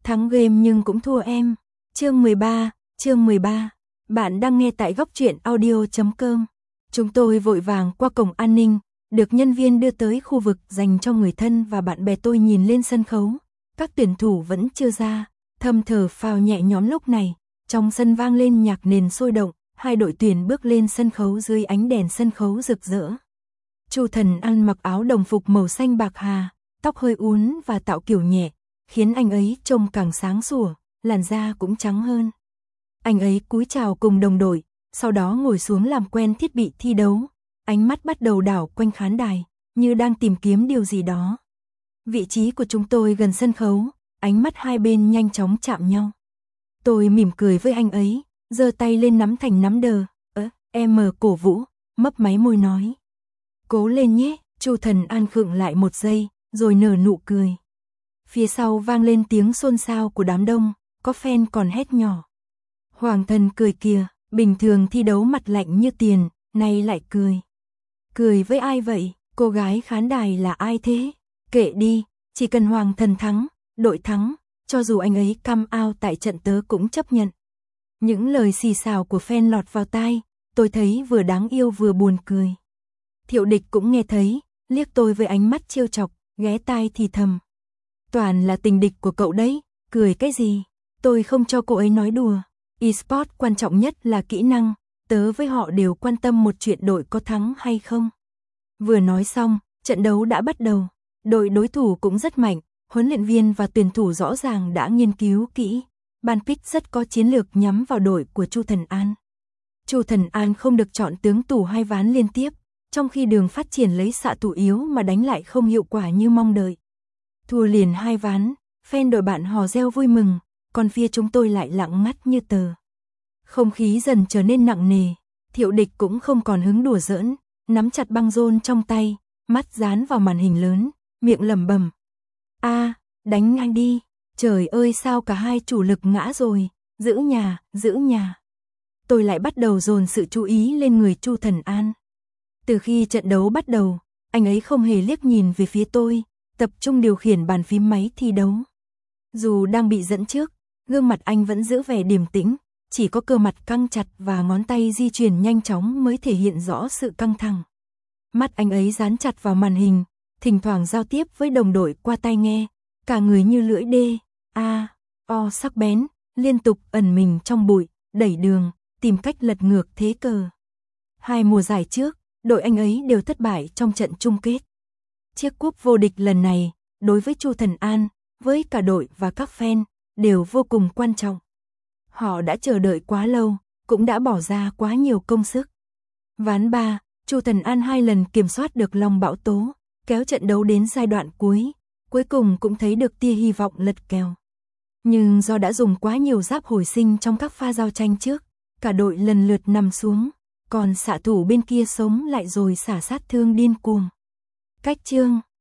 thắng game nhưng cũng thua em. Chương 13. Bạn đang nghe tại góc truyện audio.com. Chúng tôi vội vàng qua cổng an ninh, được nhân viên đưa tới khu vực dành cho người thân và bạn bè. Tôi nhìn lên sân khấu, các tuyển thủ vẫn chưa ra, thầm thở phào nhẹ nhõm. Lúc này, trong sân vang lên nhạc nền sôi động, hai đội tuyển bước lên sân khấu dưới ánh đèn sân khấu rực rỡ. Chu Thần An mặc áo đồng phục màu xanh bạc hà, tóc hơi uốn và tạo kiểu nhẹ, khiến anh ấy trông càng sáng sủa, làn da cũng trắng hơn. Anh ấy cúi chào cùng đồng đội, sau đó ngồi xuống làm quen thiết bị thi đấu, ánh mắt bắt đầu đảo quanh khán đài, như đang tìm kiếm điều gì đó. Vị trí của chúng tôi gần sân khấu, ánh mắt hai bên nhanh chóng chạm nhau. Tôi mỉm cười với anh ấy, giơ tay lên nắm thành nắm đờ, em cổ vũ, mấp máy môi nói. Cố lên nhé. Chu Thần An khựng lại một giây, rồi nở nụ cười. Phía sau vang lên tiếng xôn xao của đám đông, có fan còn hét nhỏ. Hoàng Thần cười kìa, bình thường thi đấu mặt lạnh như tiền, nay lại cười. Cười với ai vậy? Cô gái khán đài là ai thế? Kệ đi, chỉ cần Hoàng Thần thắng, đội thắng, cho dù anh ấy come out tại trận tớ cũng chấp nhận. Những lời xì xào của fan lọt vào tai, tôi thấy vừa đáng yêu vừa buồn cười. Thiệu Địch cũng nghe thấy, liếc tôi với ánh mắt trêu chọc, ghé tai thì thầm. Toàn là tình địch của cậu đấy, cười cái gì? Tôi không cho cô ấy nói đùa. E-sport quan trọng nhất là kỹ năng, tớ với họ đều quan tâm một chuyện đội có thắng hay không. Vừa nói xong, trận đấu đã bắt đầu. Đội đối thủ cũng rất mạnh, huấn luyện viên và tuyển thủ rõ ràng đã nghiên cứu kỹ. Ban pick rất có chiến lược nhắm vào đội của Chu Thần An. Chu Thần An không được chọn tướng tủ hai ván liên tiếp, trong khi Đường Phát Triển lấy xạ thủ yếu mà đánh lại không hiệu quả như mong đợi. Thua liền hai ván, fan đội bạn hò reo vui mừng, còn phía chúng tôi lại lặng ngắt như tờ. Không khí dần trở nên nặng nề, Thiệu Địch cũng không còn hứng đùa giỡn, nắm chặt băng rôn trong tay, mắt dán vào màn hình lớn, miệng lẩm bẩm. Đánh ngay đi, trời ơi sao cả hai chủ lực ngã rồi, giữ nhà. Tôi lại bắt đầu dồn sự chú ý lên người Chu Thần An. Từ khi trận đấu bắt đầu, anh ấy không hề liếc nhìn về phía tôi, tập trung điều khiển bàn phím máy thi đấu. Dù đang bị dẫn trước, gương mặt anh vẫn giữ vẻ điềm tĩnh, chỉ có cơ mặt căng chặt và ngón tay di chuyển nhanh chóng mới thể hiện rõ sự căng thẳng. Mắt anh ấy dán chặt vào màn hình, thỉnh thoảng giao tiếp với đồng đội qua tai nghe, cả người như lưỡi đê, sắc bén, liên tục ẩn mình trong bụi, đẩy đường, tìm cách lật ngược thế cờ. Hai mùa giải trước, đội anh ấy đều thất bại trong trận chung kết. Chiếc cúp vô địch lần này, đối với Chu Thần An, với cả đội và các fan, đều vô cùng quan trọng. Họ đã chờ đợi quá lâu, cũng đã bỏ ra quá nhiều công sức. Ván 3, Chu Thần An 2 lần kiểm soát được Long Bão Tố, kéo trận đấu đến giai đoạn cuối cùng cũng thấy được tia hy vọng lật kèo. Nhưng do đã dùng quá nhiều giáp hồi sinh trong các pha giao tranh trước, cả đội lần lượt nằm xuống, còn xạ thủ bên kia sống lại rồi xả sát thương điên cuồng. Cách chương